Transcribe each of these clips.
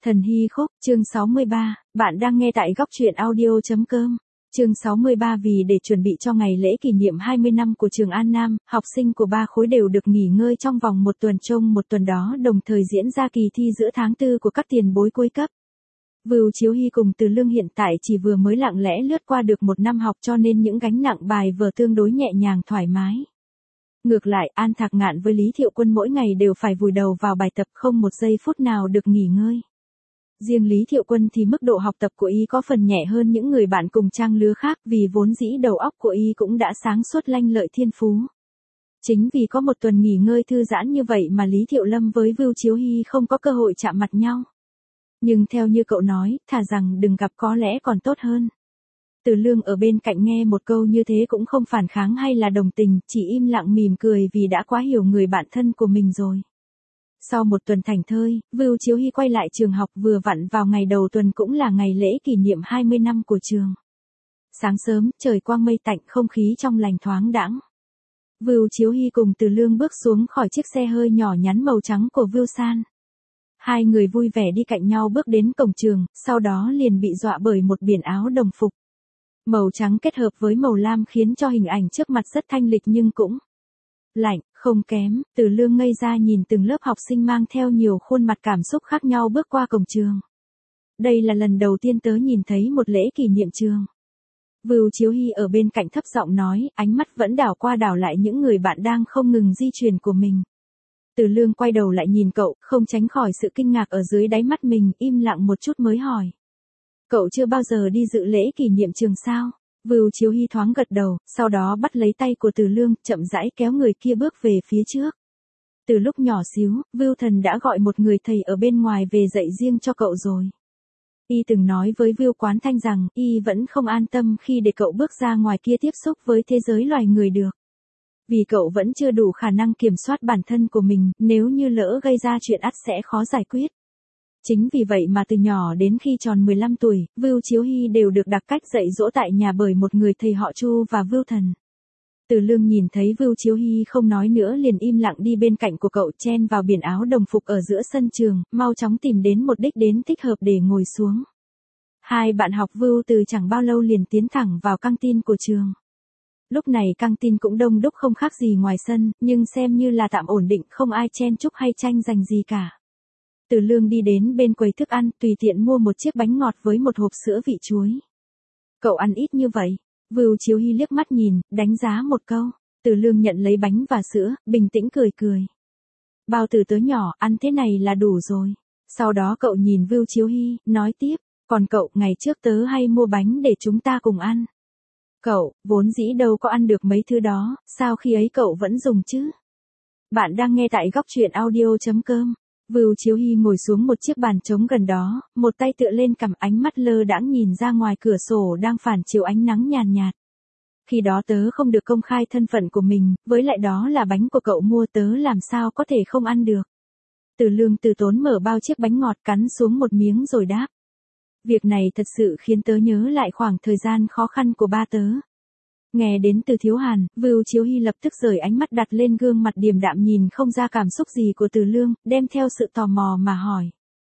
Thần Hy Khúc, chương 63, bạn đang nghe tại góc truyện audio.com. Chương 63 vì để chuẩn bị cho ngày lễ kỷ niệm 20 năm của trường An Nam, học sinh của 3 khối đều được nghỉ ngơi trong vòng một tuần, trong một tuần đó đồng thời diễn ra kỳ thi giữa tháng 4 của các tiền bối cuối cấp. Vưu Chiếu Hy cùng Từ Lương hiện tại chỉ vừa mới lặng lẽ lướt qua được một năm học, cho nên những gánh nặng bài vở tương đối nhẹ nhàng thoải mái. Ngược lại, An Thạc Ngạn với Lý Thiệu Quân mỗi ngày đều phải vùi đầu vào bài tập, không một giây phút nào được nghỉ ngơi. Riêng Lý Thiệu Quân thì mức độ học tập của y có phần nhẹ hơn những người bạn cùng trang lứa khác, vì vốn dĩ đầu óc của y cũng đã sáng suốt lanh lợi thiên phú. Chính vì có một tuần nghỉ ngơi thư giãn như vậy mà Lý Thiệu Lâm với Vưu Chiếu Hy không có cơ hội chạm mặt nhau. Nhưng theo như cậu nói, thà rằng đừng gặp có lẽ còn tốt hơn. Từ Lương ở bên cạnh nghe một câu như thế cũng không phản kháng hay là đồng tình, chỉ im lặng mỉm cười vì đã quá hiểu người bạn thân của mình rồi. Sau một tuần thảnh thơi, Vưu Chiếu Hy quay lại trường học vừa vặn vào ngày đầu tuần, cũng là ngày lễ kỷ niệm 20 năm của trường. Sáng sớm, trời quang mây tạnh, không khí trong lành thoáng đãng. Vưu Chiếu Hy cùng Từ Lương bước xuống khỏi chiếc xe hơi nhỏ nhắn màu trắng của Vưu San. Hai người vui vẻ đi cạnh nhau bước đến cổng trường, sau đó liền bị dọa bởi một biển áo đồng phục. Màu trắng kết hợp với màu lam khiến cho hình ảnh trước mặt rất thanh lịch nhưng cũng lạnh, không kém. Từ Lương ngây ra nhìn từng lớp học sinh mang theo nhiều khuôn mặt cảm xúc khác nhau bước qua cổng trường. Đây là lần đầu tiên tớ nhìn thấy một lễ kỷ niệm trường. Vưu Chiếu Hy ở bên cạnh thấp giọng nói, ánh mắt vẫn đảo qua đảo lại những người bạn đang không ngừng di chuyển của mình. Từ Lương quay đầu lại nhìn cậu, không tránh khỏi sự kinh ngạc ở dưới đáy mắt mình, im lặng một chút mới hỏi. Cậu chưa bao giờ đi dự lễ kỷ niệm trường sao? Vưu Chiếu Hy thoáng gật đầu, sau đó bắt lấy tay của Từ Lương, chậm rãi kéo người kia bước về phía trước. Từ lúc nhỏ xíu, Vưu Thần đã gọi một người thầy ở bên ngoài về dạy riêng cho cậu rồi. Y từng nói với Vưu Quán Thanh rằng, y vẫn không an tâm khi để cậu bước ra ngoài kia tiếp xúc với thế giới loài người được. Vì cậu vẫn chưa đủ khả năng kiểm soát bản thân của mình, nếu như lỡ gây ra chuyện ắt sẽ khó giải quyết. Chính vì vậy mà từ nhỏ đến khi tròn 15 tuổi, Vưu Chiếu Hy đều được đặc cách dạy dỗ tại nhà bởi một người thầy họ Chu và Vưu Thần. Từ Lương nhìn thấy Vưu Chiếu Hy không nói nữa liền im lặng đi bên cạnh của cậu, chen vào biển áo đồng phục ở giữa sân trường, mau chóng tìm đến một đích đến thích hợp để ngồi xuống. Hai bạn học Vưu từ chẳng bao lâu liền tiến thẳng vào căng tin của trường. Lúc này căng tin cũng đông đúc không khác gì ngoài sân, nhưng xem như là tạm ổn định, không ai chen chúc hay tranh giành gì cả. Từ Lương đi đến bên quầy thức ăn, tùy tiện mua một chiếc bánh ngọt với một hộp sữa vị chuối. Cậu ăn ít như vậy? Vưu Chiếu Hy liếc mắt nhìn, đánh giá một câu. Từ Lương nhận lấy bánh và sữa, bình tĩnh cười cười. Bao tử tớ nhỏ, ăn thế này là đủ rồi. Sau đó cậu nhìn Vưu Chiếu Hy, nói tiếp, còn cậu, ngày trước tớ hay mua bánh để chúng ta cùng ăn. Cậu, vốn dĩ đâu có ăn được mấy thứ đó, sao khi ấy cậu vẫn dùng chứ? Bạn đang nghe tại góc truyện audio.com. Vưu Chiếu Hy ngồi xuống một chiếc bàn trống gần đó, một tay tựa lên cằm, ánh mắt lơ đãng nhìn ra ngoài cửa sổ đang phản chiếu ánh nắng nhàn nhạt. Khi đó tớ không được công khai thân phận của mình, với lại đó là bánh của cậu mua, tớ làm sao có thể không ăn được. Từ Lương từ tốn mở bao chiếc bánh ngọt, cắn xuống một miếng rồi đáp. Việc này thật sự khiến tớ nhớ lại khoảng thời gian khó khăn của ba tớ. Nghe đến từ Thiếu Hàn, Vưu Chiếu Hy lập tức rời ánh mắt đặt lên gương mặt điềm đạm nhìn không ra cảm xúc gì của Từ Lương, đem theo sự tò mò mà hỏi.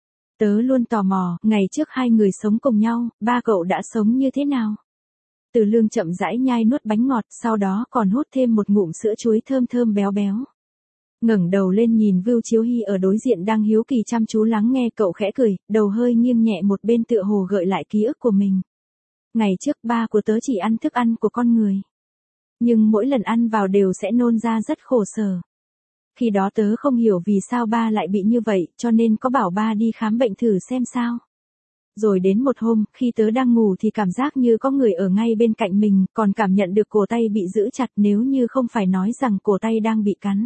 Tớ luôn tò mò, ngày trước hai người sống cùng nhau, ba cậu đã sống như thế nào? Từ Lương chậm rãi nhai nuốt bánh ngọt, sau đó còn hút thêm một ngụm sữa chuối thơm thơm béo béo. Ngẩng đầu lên nhìn Vưu Chiếu Hy ở đối diện đang hiếu kỳ chăm chú lắng nghe, cậu khẽ cười, đầu hơi nghiêng nhẹ một bên tựa hồ gợi lại ký ức của mình. Ngày trước ba của tớ chỉ ăn thức ăn của con người. Nhưng mỗi lần ăn vào đều sẽ nôn ra rất khổ sở. Khi đó tớ không hiểu vì sao ba lại bị như vậy, cho nên có bảo ba đi khám bệnh thử xem sao. Rồi đến một hôm, khi tớ đang ngủ thì cảm giác như có người ở ngay bên cạnh mình, còn cảm nhận được cổ tay bị giữ chặt, nếu như không phải nói rằng cổ tay đang bị cắn.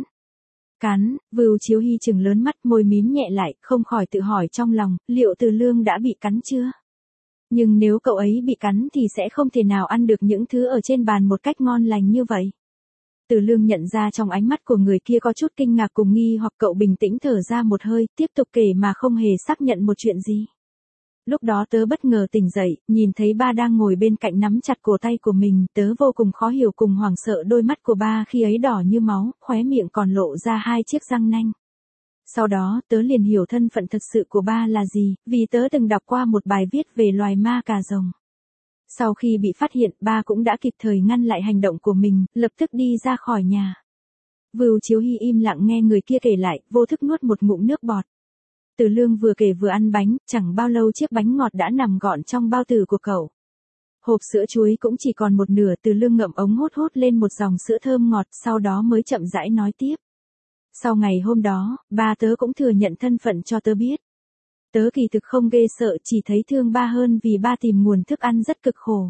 Cắn? Vưu Chiếu Hy trừng lớn mắt, môi mím nhẹ lại, không khỏi tự hỏi trong lòng, liệu Từ Lương đã bị cắn chưa? Nhưng nếu cậu ấy bị cắn thì sẽ không thể nào ăn được những thứ ở trên bàn một cách ngon lành như vậy. Từ Lương nhận ra trong ánh mắt của người kia có chút kinh ngạc cùng nghi hoặc, cậu bình tĩnh thở ra một hơi, tiếp tục kể mà không hề xác nhận một chuyện gì. Lúc đó tớ bất ngờ tỉnh dậy, nhìn thấy ba đang ngồi bên cạnh nắm chặt cổ tay của mình, tớ vô cùng khó hiểu cùng hoảng sợ, đôi mắt của ba khi ấy đỏ như máu, khóe miệng còn lộ ra hai chiếc răng nanh. Sau đó, tớ liền hiểu thân phận thật sự của ba là gì, vì tớ từng đọc qua một bài viết về loài ma cà rồng. Sau khi bị phát hiện, ba cũng đã kịp thời ngăn lại hành động của mình, lập tức đi ra khỏi nhà. Vưu Chiếu Hy im lặng nghe người kia kể lại, vô thức nuốt một ngụm nước bọt. Từ Lương vừa kể vừa ăn bánh, chẳng bao lâu chiếc bánh ngọt đã nằm gọn trong bao tử của cậu. Hộp sữa chuối cũng chỉ còn một nửa, Từ Lương ngậm ống hốt hốt lên một dòng sữa thơm ngọt, sau đó mới chậm rãi nói tiếp. Sau ngày hôm đó, ba tớ cũng thừa nhận thân phận cho tớ biết. Tớ kỳ thực không ghê sợ, chỉ thấy thương ba hơn vì ba tìm nguồn thức ăn rất cực khổ.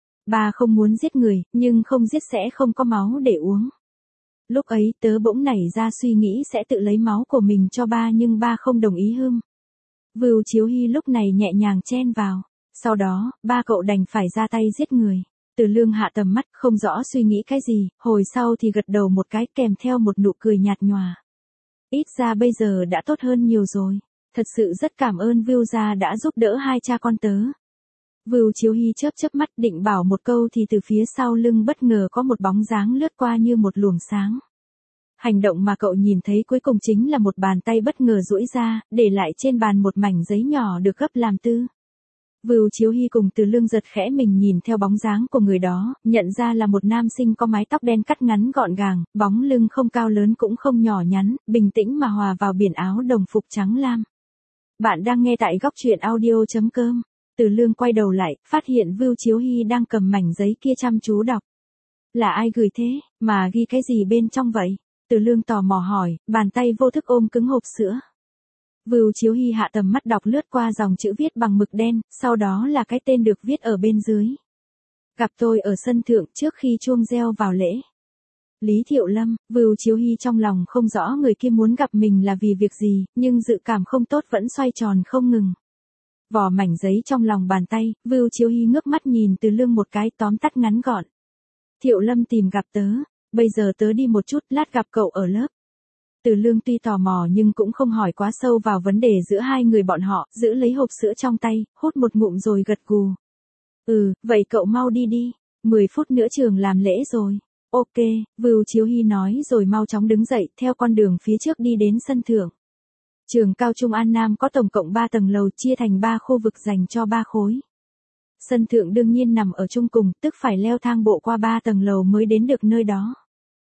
Ba không muốn giết người, nhưng không giết sẽ không có máu để uống. Lúc ấy tớ bỗng nảy ra suy nghĩ sẽ tự lấy máu của mình cho ba, nhưng ba không đồng ý hưm. Vưu Chiếu Hy lúc này nhẹ nhàng chen vào. Sau đó, ba cậu đành phải ra tay giết người. Từ Lương hạ tầm mắt, không rõ suy nghĩ cái gì, hồi sau thì gật đầu một cái kèm theo một nụ cười nhạt nhòa. Ít ra bây giờ đã tốt hơn nhiều rồi. Thật sự rất cảm ơn Vưu gia đã giúp đỡ hai cha con tớ. Vưu Chiếu Hy chớp chớp mắt định bảo một câu thì từ phía sau lưng bất ngờ có một bóng dáng lướt qua như một luồng sáng. Hành động mà cậu nhìn thấy cuối cùng chính là một bàn tay bất ngờ duỗi ra, để lại trên bàn một mảnh giấy nhỏ được gấp làm tư. Vưu Chiếu Hy cùng Từ Lương giật khẽ mình nhìn theo bóng dáng của người đó, nhận ra là một nam sinh có mái tóc đen cắt ngắn gọn gàng, bóng lưng không cao lớn cũng không nhỏ nhắn, bình tĩnh mà hòa vào biển áo đồng phục trắng lam. Bạn đang nghe tại góc truyện audio.com. Từ Lương quay đầu lại, phát hiện Vưu Chiếu Hy đang cầm mảnh giấy kia chăm chú đọc. Là ai gửi thế, mà ghi cái gì bên trong vậy? Từ Lương tò mò hỏi, bàn tay vô thức ôm cứng hộp sữa. Vưu Chiếu Hy hạ tầm mắt đọc lướt qua dòng chữ viết bằng mực đen, sau đó là cái tên được viết ở bên dưới. Gặp tôi ở sân thượng trước khi chuông reo vào lễ. Lý Thiệu Lâm. Vưu Chiếu Hy trong lòng không rõ người kia muốn gặp mình là vì việc gì, nhưng dự cảm không tốt vẫn xoay tròn không ngừng. Vò mảnh giấy trong lòng bàn tay, Vưu Chiếu Hy ngước mắt nhìn Từ Lương một cái, tóm tắt ngắn gọn. Thiệu Lâm tìm gặp tớ, bây giờ tớ đi một chút, lát gặp cậu ở lớp. Từ Lương tuy tò mò nhưng cũng không hỏi quá sâu vào vấn đề giữa hai người bọn họ, giữ lấy hộp sữa trong tay, hút một ngụm rồi gật gù. Vậy cậu mau đi đi, 10 phút nữa trường làm lễ rồi. Ok, Vưu Chiếu Hy nói rồi mau chóng đứng dậy, theo con đường phía trước đi đến sân thượng. Trường Cao Trung An Nam có tổng cộng 3 tầng lầu chia thành 3 khu vực dành cho 3 khối. Sân thượng đương nhiên nằm ở trung cùng, tức phải leo thang bộ qua 3 tầng lầu mới đến được nơi đó.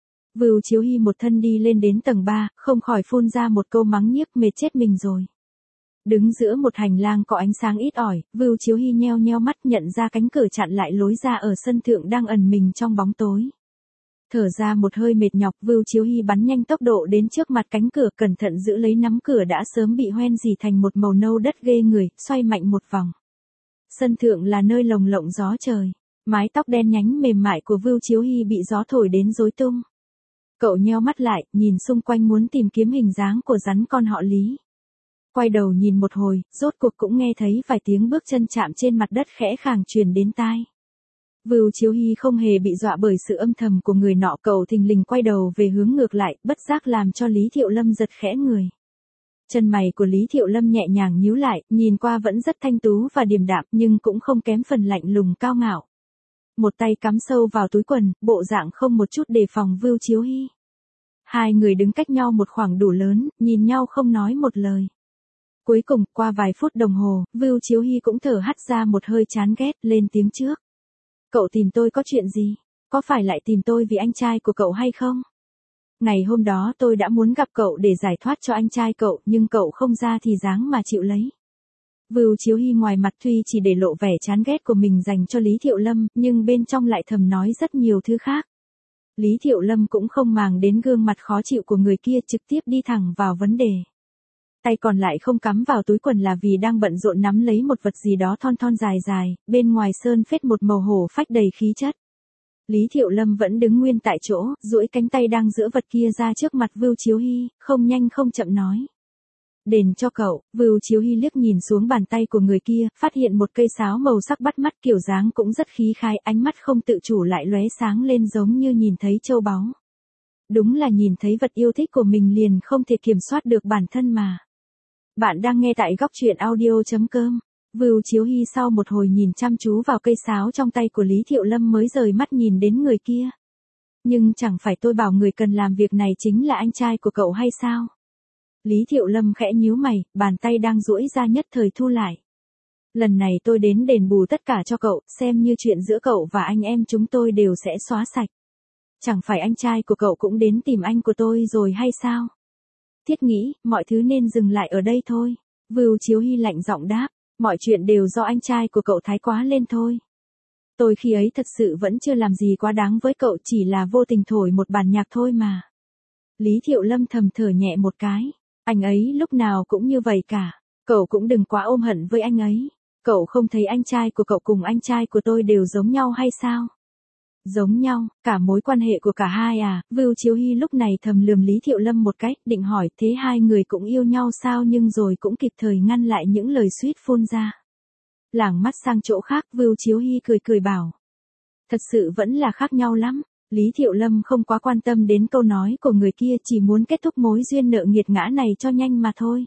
Vưu Chiếu Hy một thân đi lên đến tầng 3, không khỏi phun ra một câu mắng nhiếc, mệt chết mình rồi. Đứng giữa một hành lang có ánh sáng ít ỏi, Vưu Chiếu Hy nheo nheo mắt nhận ra cánh cửa chặn lại lối ra ở sân thượng đang ẩn mình trong bóng tối. Thở ra một hơi mệt nhọc, Vưu Chiếu Hy bắn nhanh tốc độ đến trước mặt cánh cửa, cẩn thận giữ lấy nắm cửa đã sớm bị hoen rỉ thành một màu nâu đất ghê người, xoay mạnh một vòng. Sân thượng là nơi lồng lộng gió trời. Mái tóc đen nhánh mềm mại của Vưu Chiếu Hy bị gió thổi đến rối tung. Cậu nheo mắt lại, nhìn xung quanh muốn tìm kiếm hình dáng của rắn con họ Lý. Quay đầu nhìn một hồi, rốt cuộc cũng nghe thấy vài tiếng bước chân chạm trên mặt đất khẽ khàng truyền đến tai. Vưu Chiếu Hy không hề bị dọa bởi sự âm thầm của người nọ, cậu thình lình quay đầu về hướng ngược lại, bất giác làm cho Lý Thiệu Lâm giật khẽ người. Chân mày của Lý Thiệu Lâm nhẹ nhàng nhíu lại, nhìn qua vẫn rất thanh tú và điềm đạm, nhưng cũng không kém phần lạnh lùng cao ngạo. Một tay cắm sâu vào túi quần, bộ dạng không một chút đề phòng Vưu Chiếu Hy. Hai người đứng cách nhau một khoảng đủ lớn, nhìn nhau không nói một lời. Cuối cùng, qua vài phút đồng hồ, Vưu Chiếu Hy cũng thở hắt ra một hơi chán ghét, lên tiếng trước. Cậu tìm tôi có chuyện gì? Có phải lại tìm tôi vì anh trai của cậu hay không? Ngày hôm đó tôi đã muốn gặp cậu để giải thoát cho anh trai cậu, nhưng cậu không ra thì dáng mà chịu lấy. Vưu Chiếu Hy ngoài mặt tuy chỉ để lộ vẻ chán ghét của mình dành cho Lý Thiệu Lâm, nhưng bên trong lại thầm nói rất nhiều thứ khác. Lý Thiệu Lâm cũng không màng đến gương mặt khó chịu của người kia, trực tiếp đi thẳng vào vấn đề. Tay còn lại không cắm vào túi quần là vì đang bận rộn nắm lấy một vật gì đó thon thon dài dài, bên ngoài sơn phết một màu hổ phách đầy khí chất. Lý Thiệu Lâm vẫn đứng nguyên tại chỗ, duỗi cánh tay đang giữ vật kia ra trước mặt Vưu Chiếu Hy, không nhanh không chậm nói. Đền cho cậu. Vưu Chiếu Hy liếc nhìn xuống bàn tay của người kia, phát hiện một cây sáo màu sắc bắt mắt, kiểu dáng cũng rất khí khai, ánh mắt không tự chủ lại lóe sáng lên giống như nhìn thấy châu báu. Đúng là nhìn thấy vật yêu thích của mình liền không thể kiểm soát được bản thân mà. Bạn đang nghe tại góc truyện audio.com. Vưu Chiếu Hy sau một hồi nhìn chăm chú vào cây sáo trong tay của Lý Thiệu Lâm mới rời mắt nhìn đến người kia. Nhưng chẳng phải tôi bảo người cần làm việc này chính là anh trai của cậu hay sao? Lý Thiệu Lâm khẽ nhíu mày, bàn tay đang duỗi ra nhất thời thu lại. Lần này tôi đến đền bù tất cả cho cậu, xem như chuyện giữa cậu và anh em chúng tôi đều sẽ xóa sạch. Chẳng phải anh trai của cậu cũng đến tìm anh của tôi rồi hay sao? Thiết nghĩ, mọi thứ nên dừng lại ở đây thôi. Vưu Chiếu Hy lạnh giọng đáp, mọi chuyện đều do anh trai của cậu thái quá lên thôi. Tôi khi ấy thật sự vẫn chưa làm gì quá đáng với cậu, chỉ là vô tình thổi một bản nhạc thôi mà. Lý Thiệu Lâm thầm thở nhẹ một cái, anh ấy lúc nào cũng như vậy cả, cậu cũng đừng quá ôm hận với anh ấy. Cậu không thấy anh trai của cậu cùng anh trai của tôi đều giống nhau hay sao? Giống nhau, cả mối quan hệ của cả hai à? Vưu Chiếu Hy lúc này thầm lườm Lý Thiệu Lâm một cái, định hỏi thế hai người cũng yêu nhau sao, nhưng rồi cũng kịp thời ngăn lại những lời suýt phun ra. Lảng mắt sang chỗ khác, Vưu Chiếu Hy cười cười bảo. Thật sự vẫn là khác nhau lắm. Lý Thiệu Lâm không quá quan tâm đến câu nói của người kia, chỉ muốn kết thúc mối duyên nợ nghiệt ngã này cho nhanh mà thôi.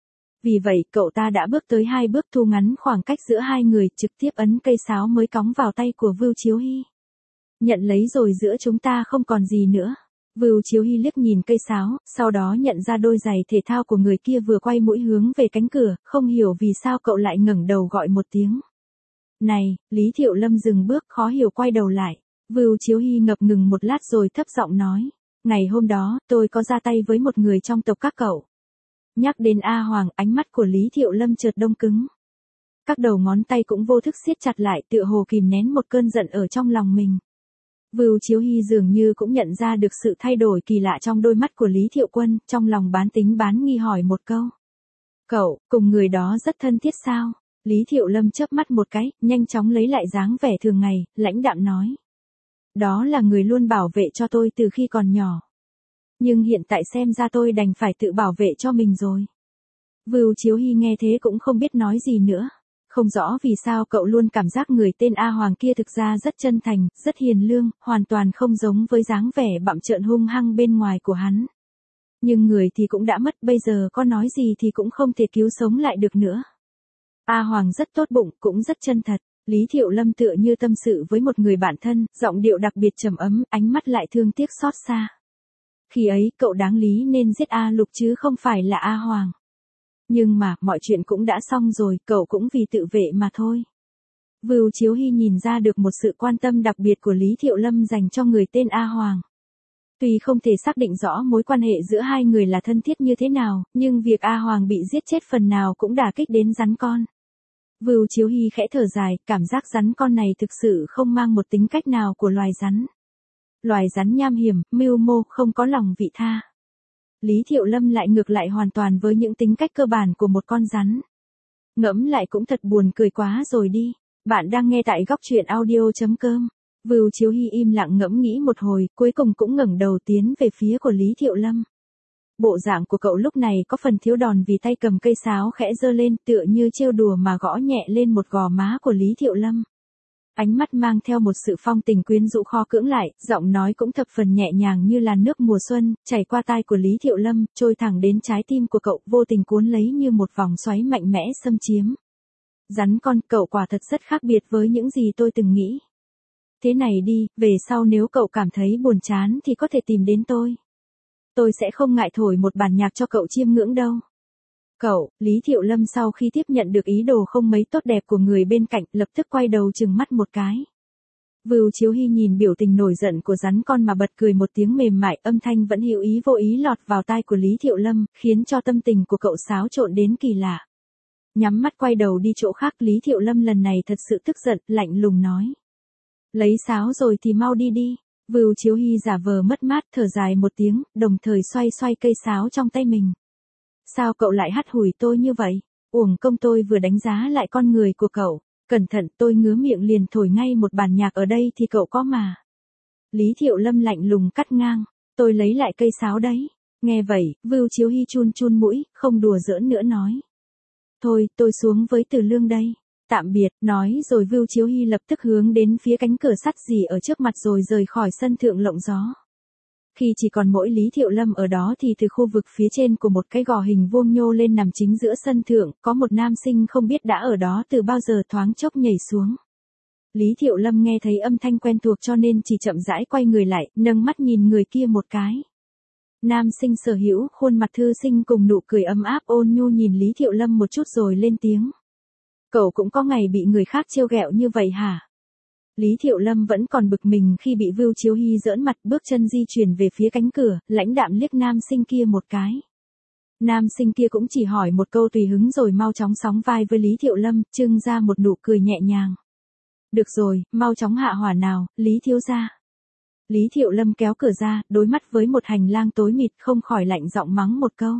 Vì vậy, cậu ta đã bước tới 2 bước, thu ngắn khoảng cách giữa hai người, trực tiếp ấn cây sáo mới cóng vào tay của Vưu Chiếu Hy. Nhận lấy rồi, giữa chúng ta không còn gì nữa. Vưu Chiếu Hy liếc nhìn cây sáo, sau đó nhận ra đôi giày thể thao của người kia, vừa quay mũi hướng về cánh cửa, không hiểu vì sao cậu lại ngẩng đầu gọi một tiếng. Này, Lý Thiệu Lâm dừng bước, khó hiểu quay đầu lại. Vưu Chiếu Hy ngập ngừng một lát rồi thấp giọng nói. Ngày hôm đó, tôi có ra tay với một người trong tộc các cậu. Nhắc đến A Hoàng, ánh mắt của Lý Thiệu Lâm chợt đông cứng. Các đầu ngón tay cũng vô thức siết chặt lại, tựa hồ kìm nén một cơn giận ở trong lòng mình. Vưu Chiếu Hy dường như cũng nhận ra được sự thay đổi kỳ lạ trong đôi mắt của Lý Thiệu Quân, trong lòng bán tính bán nghi hỏi một câu. Cậu, cùng người đó rất thân thiết sao? Lý Thiệu Lâm chớp mắt một cái, nhanh chóng lấy lại dáng vẻ thường ngày, lãnh đạm nói. Đó là người luôn bảo vệ cho tôi từ khi còn nhỏ. Nhưng hiện tại xem ra tôi đành phải tự bảo vệ cho mình rồi. Vưu Chiếu Hy nghe thế cũng không biết nói gì nữa. Không rõ vì sao cậu luôn cảm giác người tên A Hoàng kia thực ra rất chân thành, rất hiền lương, hoàn toàn không giống với dáng vẻ bặm trợn hung hăng bên ngoài của hắn. Nhưng người thì cũng đã mất, bây giờ có nói gì thì cũng không thể cứu sống lại được nữa. A Hoàng rất tốt bụng, cũng rất chân thật. Lý Thiệu Lâm tựa như tâm sự với một người bạn thân, giọng điệu đặc biệt trầm ấm, ánh mắt lại thương tiếc xót xa. Khi ấy, cậu đáng lý nên giết A Lục chứ không phải là A Hoàng. Nhưng mà, mọi chuyện cũng đã xong rồi, cậu cũng vì tự vệ mà thôi. Vưu Chiếu Hy nhìn ra được một sự quan tâm đặc biệt của Lý Thiệu Lâm dành cho người tên A Hoàng. Tuy không thể xác định rõ mối quan hệ giữa hai người là thân thiết như thế nào, nhưng việc A Hoàng bị giết chết phần nào cũng đả kích đến rắn con. Vưu Chiếu Hy khẽ thở dài, cảm giác rắn con này thực sự không mang một tính cách nào của loài rắn. Loài rắn nham hiểm, mưu mô, không có lòng vị tha. Lý Thiệu Lâm lại ngược lại hoàn toàn với những tính cách cơ bản của một con rắn. Ngẫm lại cũng thật buồn cười quá rồi đi. Bạn đang nghe tại góc truyện audio.com. Vưu Chiếu Hy im lặng ngẫm nghĩ một hồi, cuối cùng cũng ngẩng đầu tiến về phía của Lý Thiệu Lâm. Bộ dạng của cậu lúc này có phần thiếu đòn vì tay cầm cây sáo khẽ giơ lên, tựa như trêu đùa mà gõ nhẹ lên một gò má của Lý Thiệu Lâm. Ánh mắt mang theo một sự phong tình quyến rũ kho cưỡng lại, giọng nói cũng thập phần nhẹ nhàng như làn nước mùa xuân, chảy qua tai của Lý Thiệu Lâm, trôi thẳng đến trái tim của cậu, vô tình cuốn lấy như một vòng xoáy mạnh mẽ xâm chiếm. Rắn con, cậu quả thật rất khác biệt với những gì tôi từng nghĩ. Thế này đi, về sau nếu cậu cảm thấy buồn chán thì có thể tìm đến tôi. Tôi sẽ không ngại thổi một bản nhạc cho cậu chiêm ngưỡng đâu. Cậu, Lý Thiệu Lâm sau khi tiếp nhận được ý đồ không mấy tốt đẹp của người bên cạnh, lập tức quay đầu trừng mắt một cái. Vưu Chiếu Hy nhìn biểu tình nổi giận của rắn con mà bật cười một tiếng mềm mại, âm thanh vẫn hữu ý vô ý lọt vào tai của Lý Thiệu Lâm, khiến cho tâm tình của cậu xáo trộn đến kỳ lạ. Nhắm mắt quay đầu đi chỗ khác, Lý Thiệu Lâm lần này thật sự tức giận, lạnh lùng nói. Lấy sáo rồi thì mau đi đi. Vưu Chiếu Hy giả vờ mất mát, thở dài một tiếng, đồng thời xoay xoay cây sáo trong tay mình. Sao cậu lại hắt hủi tôi như vậy? Uổng công tôi vừa đánh giá lại con người của cậu. Cẩn thận, tôi ngứa miệng liền thổi ngay một bản nhạc ở đây thì cậu có mà. Lý Thiệu Lâm lạnh lùng cắt ngang. Tôi lấy lại cây sáo đấy. Nghe vậy, Vưu Chiếu Hy chun chun mũi, không đùa giỡn nữa nói. Thôi, tôi xuống với Từ Lương đây. Tạm biệt, nói rồi Vưu Chiếu Hy lập tức hướng đến phía cánh cửa sắt rỉ ở trước mặt rồi rời khỏi sân thượng lộng gió. Khi chỉ còn mỗi Lý Thiệu Lâm ở đó thì từ khu vực phía trên của một cái gò hình vuông nhô lên nằm chính giữa sân thượng, có một nam sinh không biết đã ở đó từ bao giờ thoáng chốc nhảy xuống. Lý Thiệu Lâm nghe thấy âm thanh quen thuộc cho nên chỉ chậm rãi quay người lại, nâng mắt nhìn người kia một cái. Nam sinh sở hữu, khuôn mặt thư sinh cùng nụ cười ấm áp ôn nhu nhìn Lý Thiệu Lâm một chút rồi lên tiếng. Cậu cũng có ngày bị người khác trêu ghẹo như vậy hả? Lý Thiệu Lâm vẫn còn bực mình khi bị Vưu Chiếu Hy giỡn mặt, bước chân di chuyển về phía cánh cửa, lãnh đạm liếc nam sinh kia một cái. Nam sinh kia cũng chỉ hỏi một câu tùy hứng rồi mau chóng sóng vai với Lý Thiệu Lâm, trưng ra một nụ cười nhẹ nhàng. Được rồi, mau chóng hạ hỏa nào, Lý thiếu gia. Lý Thiệu Lâm kéo cửa ra, đối mắt với một hành lang tối mịt, không khỏi lạnh giọng mắng một câu.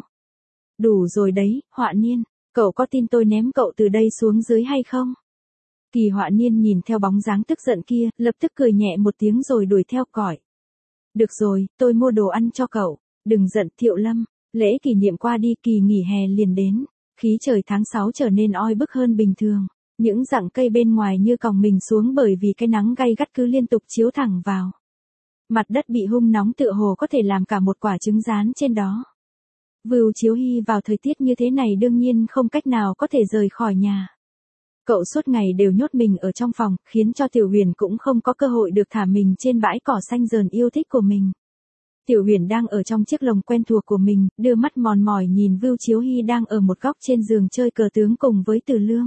Đủ rồi đấy, Họa Niên, cậu có tin tôi ném cậu từ đây xuống dưới hay không? Kỳ Họa Niên nhìn theo bóng dáng tức giận kia, lập tức cười nhẹ một tiếng rồi đuổi theo cõi. Được rồi, tôi mua đồ ăn cho cậu, đừng giận Thiệu Lâm, lễ kỷ niệm qua đi, kỳ nghỉ hè liền đến, khí trời tháng 6 trở nên oi bức hơn bình thường, những rặng cây bên ngoài như còng mình xuống bởi vì cái nắng gay gắt cứ liên tục chiếu thẳng vào. Mặt đất bị hung nóng tựa hồ có thể làm cả một quả trứng rán trên đó. Vưu Chiếu Hy vào thời tiết như thế này đương nhiên không cách nào có thể rời khỏi nhà. Cậu suốt ngày đều nhốt mình ở trong phòng, khiến cho Tiểu Huyền cũng không có cơ hội được thả mình trên bãi cỏ xanh rờn yêu thích của mình. Tiểu Huyền đang ở trong chiếc lồng quen thuộc của mình, đưa mắt mòn mỏi nhìn Vưu Chiếu Hy đang ở một góc trên giường chơi cờ tướng cùng với Từ Lương.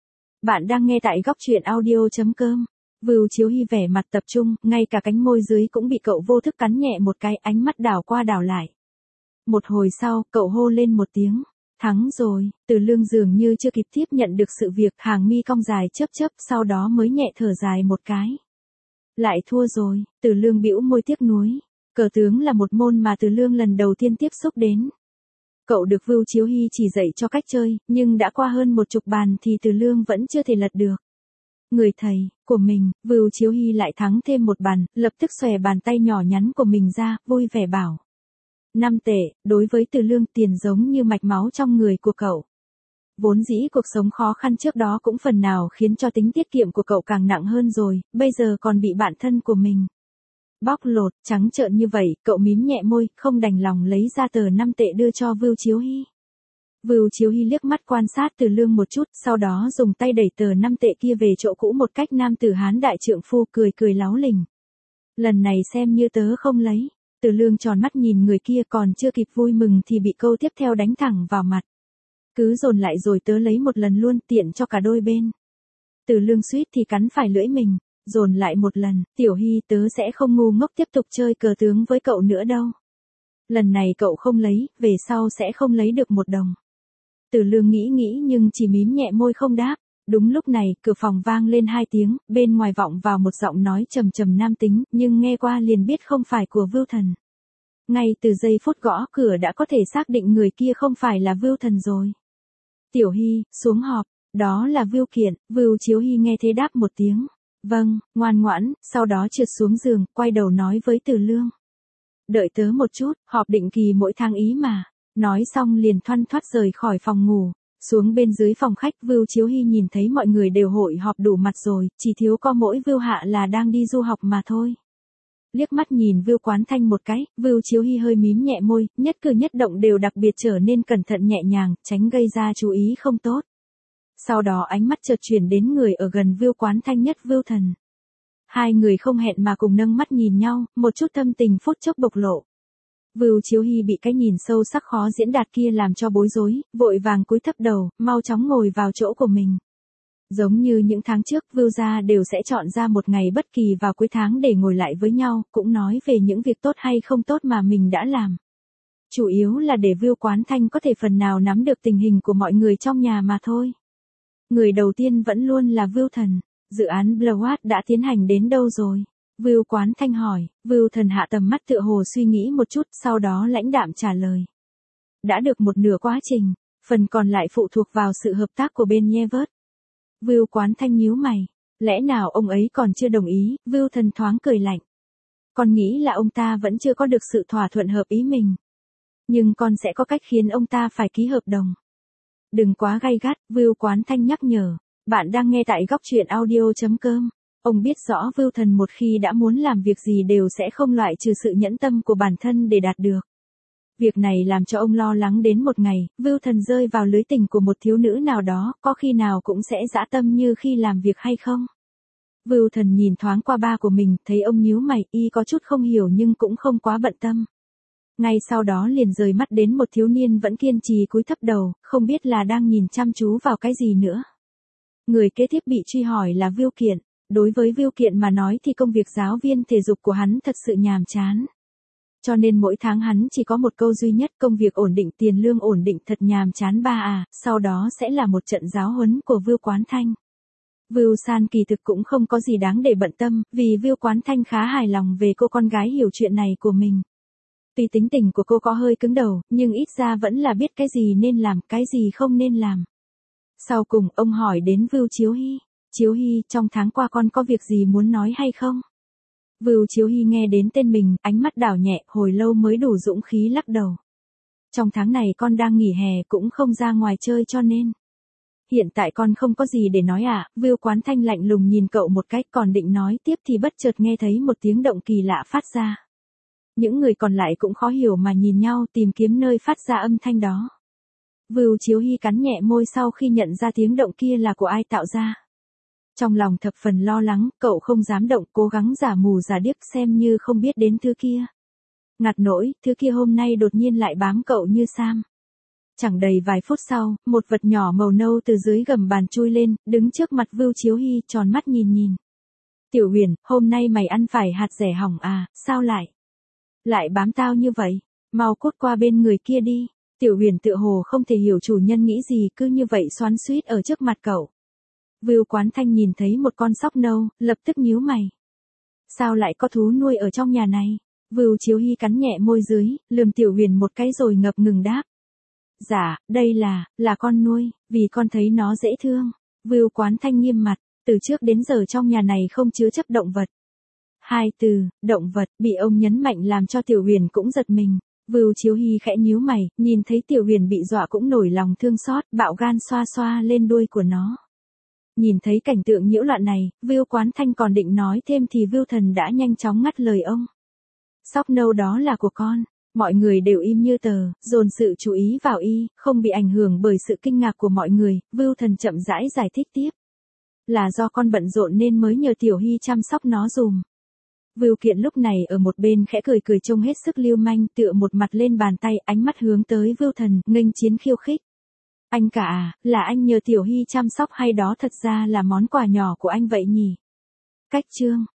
Bạn đang nghe tại góc truyện audio.com. Vưu Chiếu Hy vẻ mặt tập trung, ngay cả cánh môi dưới cũng bị cậu vô thức cắn nhẹ một cái, ánh mắt đảo qua đảo lại. Một hồi sau, cậu hô lên một tiếng. Thắng rồi, Từ Lương dường như chưa kịp tiếp nhận được sự việc, hàng mi cong dài chớp chớp, sau đó mới nhẹ thở dài một cái. Lại thua rồi, Từ Lương bĩu môi tiếc nuối. Cờ tướng là một môn mà Từ Lương lần đầu tiên tiếp xúc đến. Cậu được Vưu Chiếu Hy chỉ dạy cho cách chơi, nhưng đã qua hơn 10 bàn thì Từ Lương vẫn chưa thể lật được. Người thầy của mình, Vưu Chiếu Hy lại thắng thêm một bàn, lập tức xòe bàn tay nhỏ nhắn của mình ra, vui vẻ bảo. 5 tệ, đối với Từ Lương tiền giống như mạch máu trong người của cậu. Vốn dĩ cuộc sống khó khăn trước đó cũng phần nào khiến cho tính tiết kiệm của cậu càng nặng hơn rồi, bây giờ còn bị bạn thân của mình bóc lột, trắng trợn như vậy, cậu mím nhẹ môi, không đành lòng lấy ra tờ 5 tệ đưa cho Vưu Chiếu Hy. Vưu Chiếu Hy liếc mắt quan sát Từ Lương một chút, sau đó dùng tay đẩy tờ 5 tệ kia về chỗ cũ một cách nam tử hán đại trượng phu, cười cười láu lình. Lần này xem như tớ không lấy. Từ Lương tròn mắt nhìn người kia, còn chưa kịp vui mừng thì bị câu tiếp theo đánh thẳng vào mặt. Cứ dồn lại rồi tớ lấy một lần luôn, tiện cho cả đôi bên. Từ Lương suýt thì cắn phải lưỡi mình. Dồn lại một lần, Tiểu Hy tớ sẽ không ngu ngốc tiếp tục chơi cờ tướng với cậu nữa đâu. Lần này cậu không lấy, về sau sẽ không lấy được một đồng. Từ Lương nghĩ nhưng chỉ mím nhẹ môi không đáp. Đúng lúc này, cửa phòng vang lên 2 tiếng, bên ngoài vọng vào một giọng nói trầm trầm nam tính, nhưng nghe qua liền biết không phải của Vưu Thần. Ngay từ giây phút gõ cửa đã có thể xác định người kia không phải là Vưu Thần rồi. Tiểu Hy, xuống họp, đó là Vưu Kiện. Vưu Chiếu Hy nghe thế đáp một tiếng. Vâng, ngoan ngoãn, sau đó trượt xuống giường, quay đầu nói với Từ Lương. Đợi tớ một chút, họp định kỳ mỗi tháng ý mà. Nói xong liền thoăn thoắt rời khỏi phòng ngủ. Xuống bên dưới phòng khách, Vưu Chiếu Hy nhìn thấy mọi người đều hội họp đủ mặt rồi, chỉ thiếu có mỗi Vưu Hạ là đang đi du học mà thôi. Liếc mắt nhìn Vưu Quán Thanh một cái, Vưu Chiếu Hy hơi mím nhẹ môi, nhất cử nhất động đều đặc biệt trở nên cẩn thận nhẹ nhàng, tránh gây ra chú ý không tốt. Sau đó ánh mắt chợt chuyển đến người ở gần Vưu Quán Thanh nhất, Vưu Thần. Hai người không hẹn mà cùng nâng mắt nhìn nhau, một chút thâm tình phút chốc bộc lộ. Vưu Chiếu Hy bị cái nhìn sâu sắc khó diễn đạt kia làm cho bối rối, vội vàng cúi thấp đầu, mau chóng ngồi vào chỗ của mình. Giống như những tháng trước, Vưu gia đều sẽ chọn ra một ngày bất kỳ vào cuối tháng để ngồi lại với nhau, cũng nói về những việc tốt hay không tốt mà mình đã làm. Chủ yếu là để Vưu Quán Thanh có thể phần nào nắm được tình hình của mọi người trong nhà mà thôi. Người đầu tiên vẫn luôn là Vưu Thần. Dự án Blowout đã tiến hành đến đâu rồi? Vưu Quán Thanh hỏi. Vưu Thần hạ tầm mắt tựa hồ suy nghĩ một chút, sau đó lãnh đạm trả lời. Đã được một nửa quá trình, phần còn lại phụ thuộc vào sự hợp tác của bên Nhevert. Vưu Quán Thanh nhíu mày. Lẽ nào ông ấy còn chưa đồng ý? Vưu Thần thoáng cười lạnh. Con nghĩ là ông ta vẫn chưa có được sự thỏa thuận hợp ý mình. Nhưng con sẽ có cách khiến ông ta phải ký hợp đồng. Đừng quá gay gắt, Vưu Quán Thanh nhắc nhở. Bạn đang nghe tại góc truyện audio.com. Ông biết rõ Vưu Thần một khi đã muốn làm việc gì đều sẽ không loại trừ sự nhẫn tâm của bản thân để đạt được. Việc này làm cho ông lo lắng đến một ngày, Vưu Thần rơi vào lưới tình của một thiếu nữ nào đó, có khi nào cũng sẽ dã tâm như khi làm việc hay không? Vưu Thần nhìn thoáng qua ba của mình, thấy ông nhíu mày, y có chút không hiểu nhưng cũng không quá bận tâm. Ngay sau đó liền rời mắt đến một thiếu niên vẫn kiên trì cúi thấp đầu, không biết là đang nhìn chăm chú vào cái gì nữa. Người kế tiếp bị truy hỏi là Viu Kiện. Đối với Viu Kiện mà nói thì công việc giáo viên thể dục của hắn thật sự nhàm chán. Cho nên mỗi tháng hắn chỉ có một câu duy nhất, công việc ổn định, tiền lương ổn định, thật nhàm chán ba à, sau đó sẽ là một trận giáo huấn của Vưu Quán Thanh. Vưu San kỳ thực cũng không có gì đáng để bận tâm, vì Vưu Quán Thanh khá hài lòng về cô con gái hiểu chuyện này của mình. Tuy tính tình của cô có hơi cứng đầu, nhưng ít ra vẫn là biết cái gì nên làm, cái gì không nên làm. Sau cùng, ông hỏi đến Vưu Chiếu Hy. Chiếu Hy, trong tháng qua con có việc gì muốn nói hay không? Vưu Chiếu Hy nghe đến tên mình, ánh mắt đảo nhẹ, hồi lâu mới đủ dũng khí lắc đầu. Trong tháng này con đang nghỉ hè cũng không ra ngoài chơi cho nên. Hiện tại con không có gì để nói à, Vưu Quán Thanh lạnh lùng nhìn cậu một cách, còn định nói tiếp thì bất chợt nghe thấy một tiếng động kỳ lạ phát ra. Những người còn lại cũng khó hiểu mà nhìn nhau tìm kiếm nơi phát ra âm thanh đó. Vưu Chiếu Hy cắn nhẹ môi sau khi nhận ra tiếng động kia là của ai tạo ra. Trong lòng thập phần lo lắng, cậu không dám động, cố gắng giả mù giả điếc xem như không biết đến thứ kia. Ngặt nỗi, thứ kia hôm nay đột nhiên lại bám cậu như sam. Chẳng đầy vài phút sau, một vật nhỏ màu nâu từ dưới gầm bàn chui lên, đứng trước mặt Vưu Chiếu Hy, tròn mắt nhìn nhìn. Tiểu Huyền, hôm nay mày ăn phải hạt dẻ hỏng à, sao lại bám tao như vậy, mau cút qua bên người kia đi. Tiểu Huyền tựa hồ không thể hiểu chủ nhân nghĩ gì, cứ như vậy xoắn xuýt ở trước mặt cậu. Vưu Quán Thanh nhìn thấy một con sóc nâu, lập tức nhíu mày. Sao lại có thú nuôi ở trong nhà này? Vưu Chiếu Hy cắn nhẹ môi dưới, lườm Tiểu Huyền một cái rồi ngập ngừng đáp. Dạ, đây là con nuôi, vì con thấy nó dễ thương. Vưu Quán Thanh nghiêm mặt, từ trước đến giờ trong nhà này không chứa chấp động vật. Hai từ, động vật, bị ông nhấn mạnh làm cho Tiểu Huyền cũng giật mình. Vưu Chiếu Hy khẽ nhíu mày, nhìn thấy Tiểu Huyền bị dọa cũng nổi lòng thương xót, bạo gan xoa xoa lên đuôi của nó. Nhìn thấy cảnh tượng nhiễu loạn này, Vưu Quán Thanh còn định nói thêm thì Vưu Thần đã nhanh chóng ngắt lời ông. Sóc nâu đó là của con. Mọi người đều im như tờ, dồn sự chú ý vào y, không bị ảnh hưởng bởi sự kinh ngạc của mọi người. Vưu Thần chậm rãi giải thích tiếp. Là do con bận rộn nên mới nhờ Tiểu Hy chăm sóc nó dùm. Vưu Kiện lúc này ở một bên khẽ cười cười trông hết sức lưu manh, tựa một mặt lên bàn tay, ánh mắt hướng tới Vưu Thần, nghênh chiến khiêu khích. Anh cả à, là anh nhờ Tiểu Hy chăm sóc hay đó thật ra là món quà nhỏ của anh vậy nhỉ? Cách chương